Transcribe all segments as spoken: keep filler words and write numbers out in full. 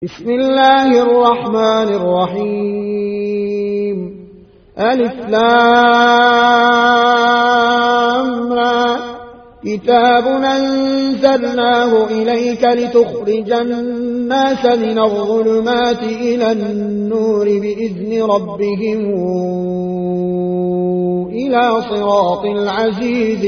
بسم الله الرحمن الرحيم ألف لام را كتاب أنزلناه إليك لتخرج الناس من الظلمات إلى النور بإذن ربهم إلى صراط العزيز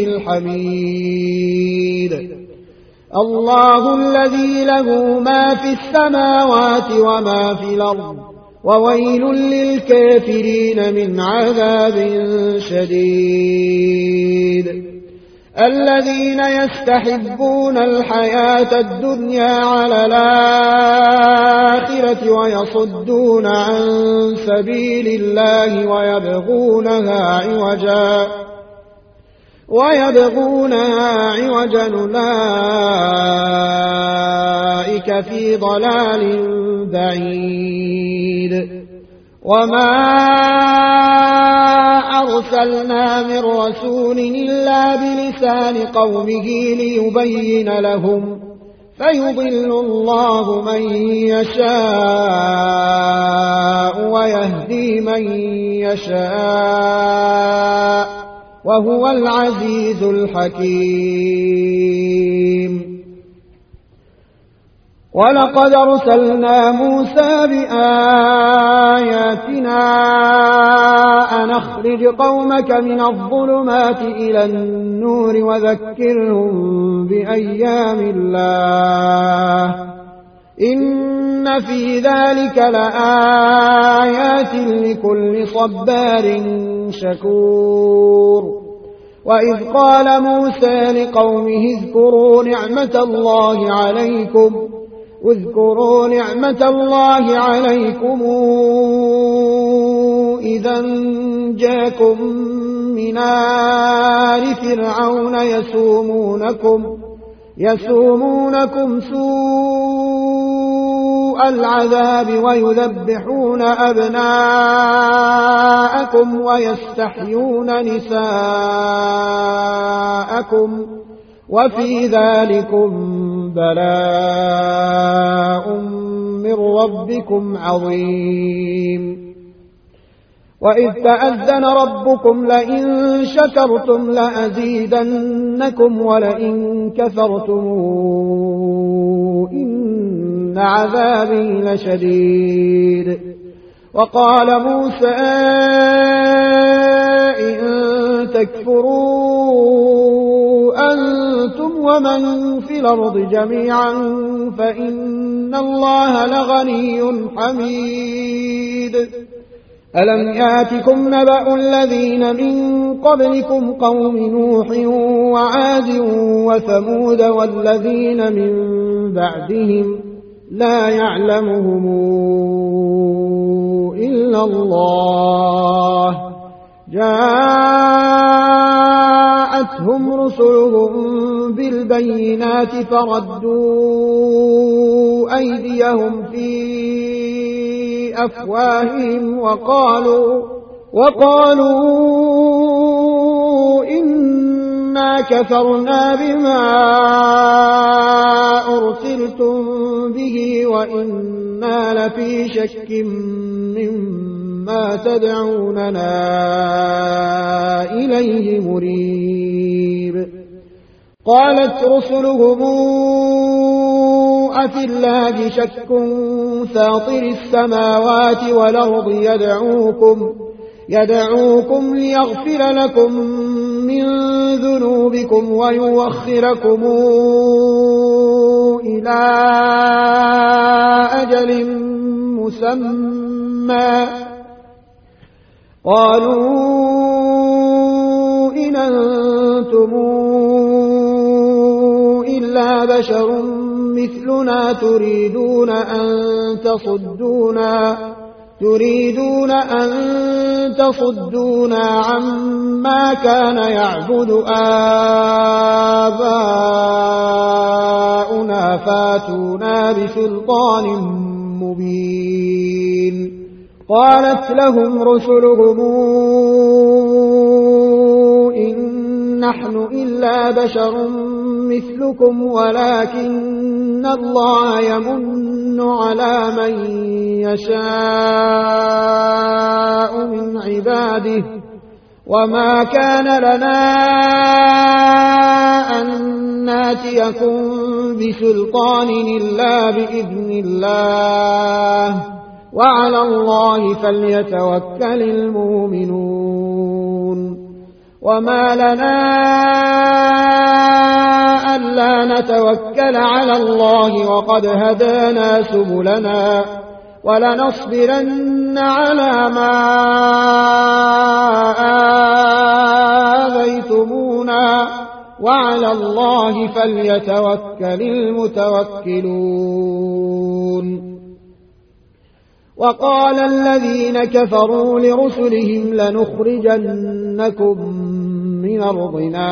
الحميد الله الذي له ما في السماوات وما في الأرض وويل للكافرين من عذاب شديد الذين يستحبون الحياة الدنيا على الآخرة ويصدون عن سبيل الله ويبغونها عوجا ويبغونها عوجا أولئك في ضلال بعيد وما أرسلنا من رسول إلا بلسان قومه ليبين لهم فيضل الله من يشاء ويهدي من يشاء وهو العزيز الحكيم ولقد أرسلنا موسى بآياتنا أن أخرج قومك من الظلمات إلى النور وذكرهم بأيام الله إن في ذلك لآيات لكل صبار شكور وإذ قال موسى لقومه اذكروا نعمة الله عليكم واذكروا نعمة الله عليكم إذا جاءكم من آل فرعون يسومونكم يسومونكم سوء العذاب ويذبحون أبناءكم ويستحيون نساءكم وفي ذلكم بلاء من ربكم عظيم وإذ تأذن ربكم لئن شكرتم لأزيدنكم ولئن كفرتم إن عذابي لشديد وقال موسى إن تكفروا أنتم ومن في الأرض جميعا فإن الله لغني حميد ألم ياتكم نبأ الذين من قبلكم قوم نوح وعاد وثمود والذين من بعدهم لا يعلمهم إلا الله جاءتهم رسلهم بالبينات فردوا أيديهم في أفواههم وقالوا وقالوا إنا كفرنا بما أرسلتم به وإنا لفي شك مما تدعوننا إليه مريب قالت رسلهم أفي الله شك فاطر السماوات والأرض يدعوكم يدعوكم ليغفر لكم من ذنوبكم ويوخركم إلى أجل مسمى قالوا إن أنتم إلا بشر مثلنا تريدون أن تصدونا تريدون أن تصدونا عما كان يعبد آباؤنا فاتونا بسلطان مبين قالت لهم رسلهم إن نحن إلا بشر مثلكم ولكن الله يمن على من يشاء من عباده وما كان لنا أن ناتيكم بسلطان إلا بإذن الله وعلى الله فليتوكل المؤمنون وما لنا ألا نتوكل على الله وقد هدانا سبلنا ولنصبرن على ما آذيتمونا وعلى الله فليتوكل المتوكلون وقال الذين كفروا لرسلهم لنخرجنكم من أرضنا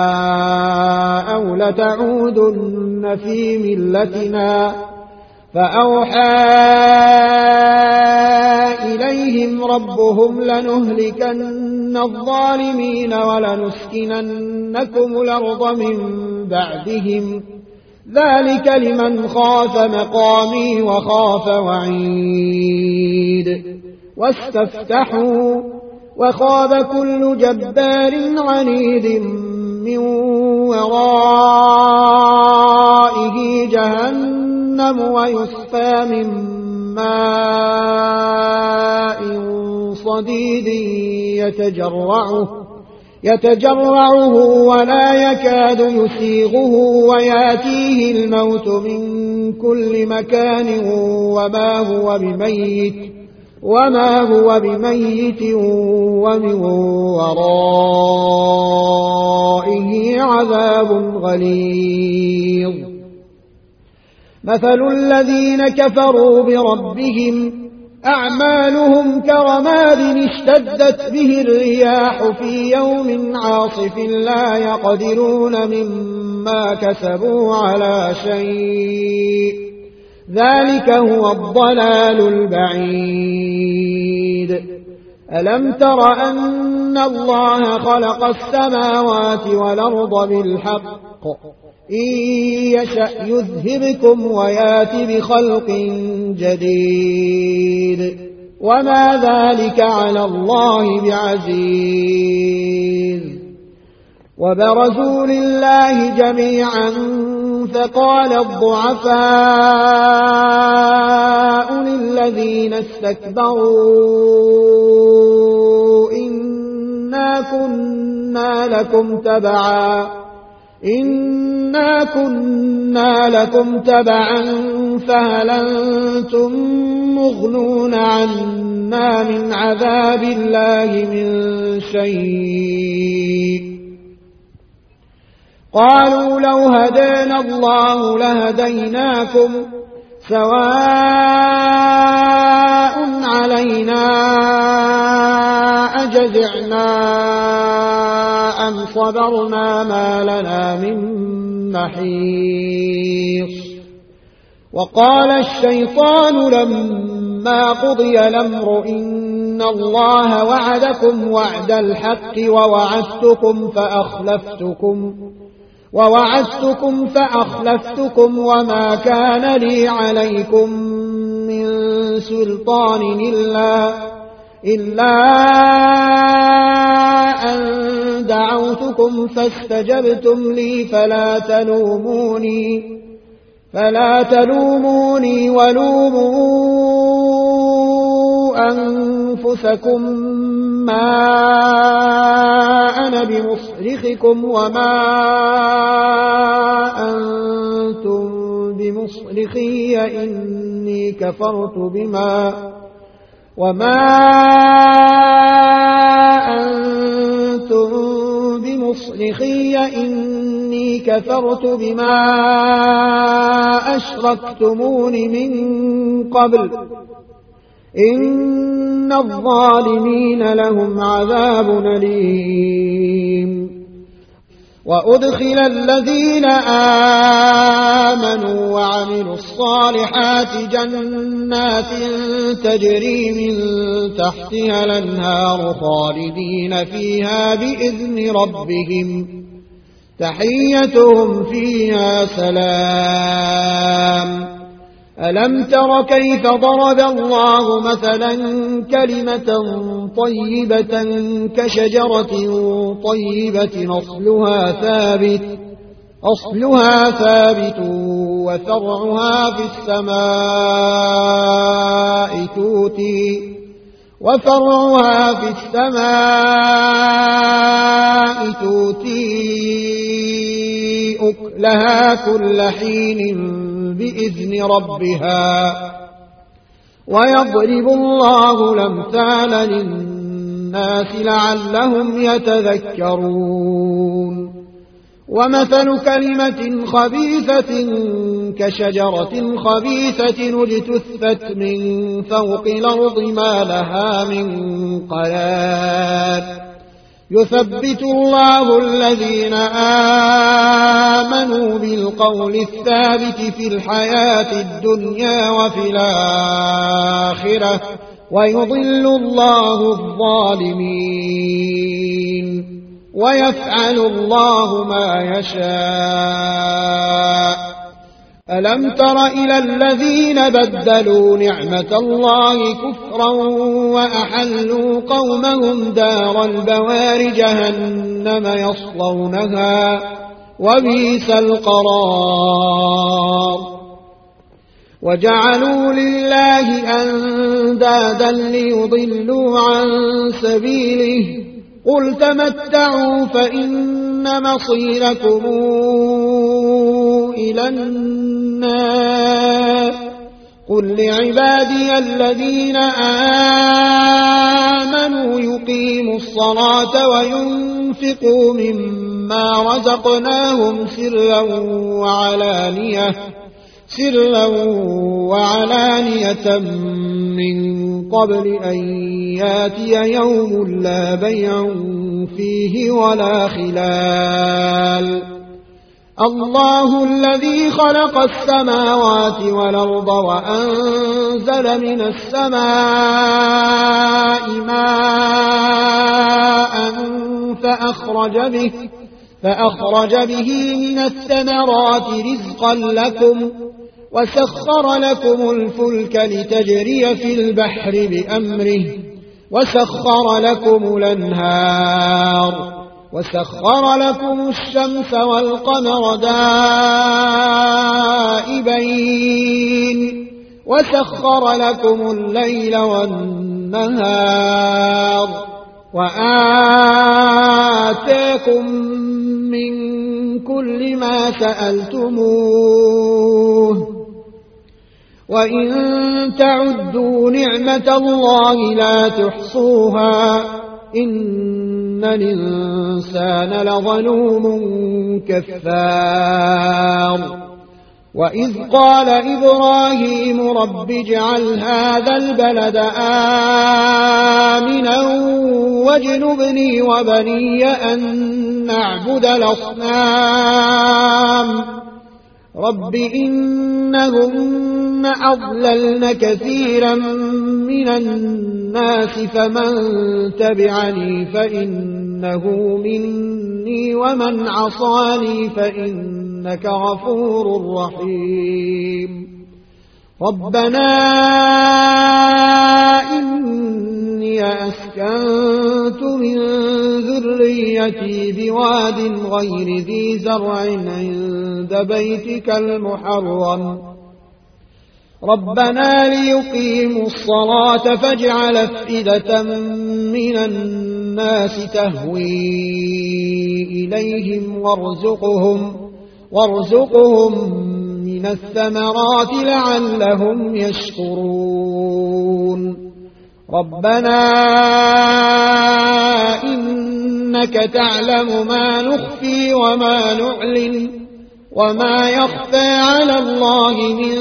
أو لتعودن في ملتنا فأوحى إليهم ربهم لنهلكن الظالمين ولنسكننكم الأرض من بعدهم ذلك لمن خاف مقامي وخاف وعيد واستفتحوا وخاب كل جبار عنيد من ورائه جهنم ويسقى من ماء صديد يتجرعه يتجرعه ولا يكاد يسيغه وياتيه الموت من كل مكان وما هو بميت وما هو بميت ومن ورائه عذاب غليظ مثل الذين كفروا بربهم أعمالهم كرماد اشتدت به الرياح في يوم عاصف لا يقدرون مما كسبوا على شيء ذلك هو الضلال البعيد ألم تر أن الله خلق السماوات والأرض بالحق إن يشأ يذهبكم ويات بخلق جديد وما ذلك على الله بعزيز وبرزوا لله جميعا فقال الضعفاء للذين استكبروا إنا كنا لكم تبعا إنا كنا لكم تبعا فهل أنتم مغنون عنا من عذاب الله من شيء قالوا لو هدانا الله لهديناكم سواء علينا أجزعنا أم صبرنا ما لنا من محيص وقال الشيطان لما قضي الأمر إن الله وعدكم وعد الحق ووعدتكم فأخلفتكم ووعدتكم فأخلفتكم وما كان لي عليكم من سلطان إلا, إلا أن دعوتكم فاستجبتم لي فلا تلوموني فلا تلوموني ولوموا أنفسكم ما أنا بمصرخكم وما أنتم بمصرخي إني كفرت بما وما أنتم بمصرخي إني كفرت بما أشركتمون من قبل إن الظالمين لهم عذاب أليم وأدخل الذين آمنوا وعملوا الصالحات جنات تجري من تحتها الأنهار خالدين فيها بإذن ربهم تحيتهم فيها سلام. ألم تر كيف ضرب الله مثلا كلمة طيبة كشجرة طيبة أصلها ثابت أصلها ثابت وفرعها في السماء تؤتي وفرعها في السماء تؤتي أكلها كل حين بإذن ربها ويضرب الله الأمثال للناس لعلهم يتذكرون. ومثل كلمة خبيثة كشجرة خبيثة اجتثت من فوق الأرض ما لها من قرار يثبت الله الذين آمنوا بالقول الثابت في الحياة الدنيا وفي الآخرة ويضل الله الظالمين ويفعل الله ما يشاء. ألم تر إلى الذين بدلوا نعمة الله كفرا وأحلوا قومهم دار البوار جهنم يصلونها وبئس القرار. وجعلوا لله أندادا ليضلوا عن سبيله قل تمتعوا فإن مصيركم إلى النار. قل لعبادي الذين آمنوا يقيموا الصلاة وينفقوا مما رزقناهم سرا وعلانية سرا وعلانية من قبل أن ياتي يوم لا بيع فيه ولا خلال. الله الذي خلق السماوات والأرض وأنزل من السماء ماء فأخرج به, فأخرج به من الثمرات رزقا لكم وسخر لكم الفلك لتجري في البحر بأمره وسخر لكم الأنهار وسخر لكم الشمس والقمر دائبين وسخر لكم الليل والنهار وآتاكم من كل ما سألتموه وإن تعدوا نعمة الله لا تحصوها إن الإنسان لظلوم كفار. وإذ قال إبراهيم رب اجعل هذا البلد آمنا واجنبني وبني أن نعبد الأصنام رب إنهن أضللن كثيرا من الناس فمن تبعني فإنه مني ومن عصاني فإنك غفور رحيم. ربنا إني أسكنت من ذريتي بواد غير ذي زرع عند بيتك المحرم ربنا ليقيموا الصلاة فاجعل أفئدة من الناس تهوي إليهم وارزقهم, وارزقهم من الثمرات لعلهم يشكرون. ربنا إنك تعلم ما نخفي وما نعلن وما يخفى على الله من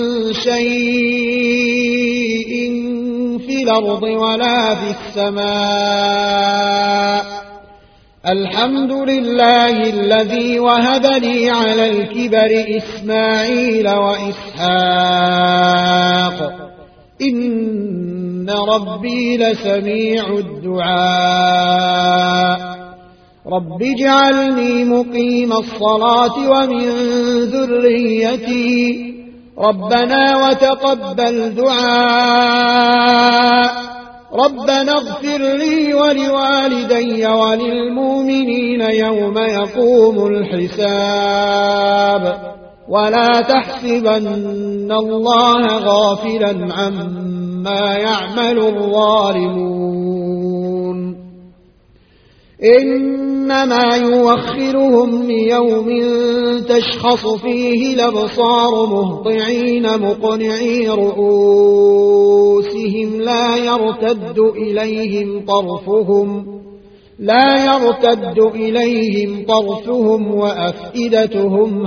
شيء في الأرض ولا في السماء. الحمد لله الذي وهب لي على الكبر إسماعيل وإسحاق إن ربي لسميع الدعاء. رب اجعلني مقيم الصلاة ومن ذريتي ربنا وتقبل دعاء ربنا اغفر لي ولوالدي وللمؤمنين يوم يقوم الحساب ولا تحسبن الله غافلا عما يعمل الظالمون إنما يوخرهم ليوم تشخص فيه الأبصار مهطعين مقنعي رؤوسهم لا يرتد إليهم طرفهم لا يرتد إليهم طرفهم وأفئدتهم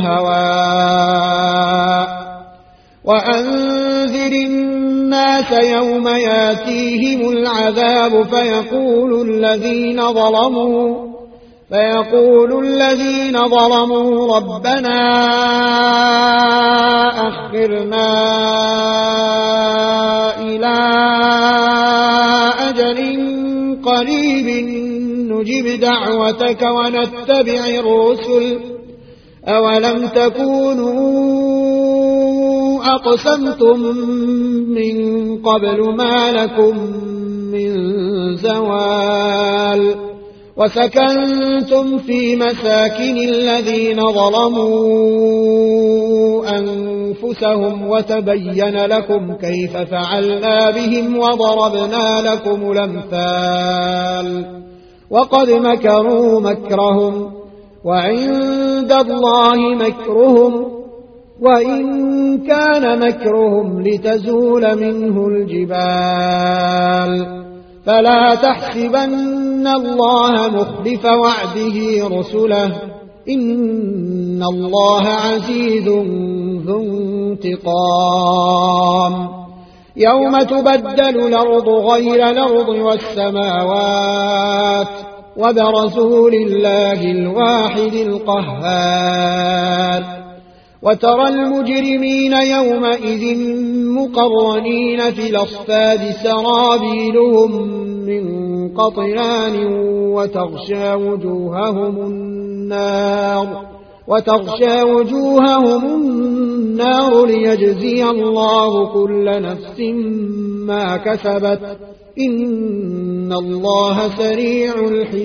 هواء وأنذر الناس يوم ياتيهم العذاب فيقول الذين ظلموا فيقول الذين ظلموا ربنا أخرنا إلى أجل قريب نجب دعوتك ونتبع الرسل أولم تكونوا أقسمتم من قبل ما لكم من زوال وسكنتم في مساكن الذين ظلموا أنفسهم وتبين لكم كيف فعلنا بهم وضربنا لكم الأمثال وقد مكروا مكرهم وعند الله مكرهم وإن كان مكرهم لتزول منه الجبال فلا تحسبن الله مخلف وعده رسله إن الله عزيز ذو انتقام يوم تبدل الأرض غير الأرض والسماوات وبرزوا لله الواحد القهار وترى المجرمين يومئذ مقرنين في الأصفاد سرابيلهم من قطران وتغشى وجوههم النار وتغشى وجوههم النار ليجزي الله كل نفس ما كسبت إن الله سريع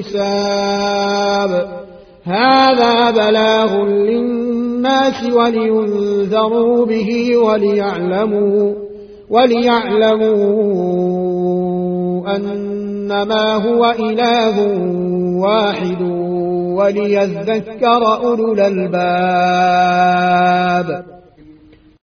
الحساب هذا بلاغ للناس ولينذروا به وليعلموا وليعلموا أنما هو إله واحد وليذكر أولو الألباب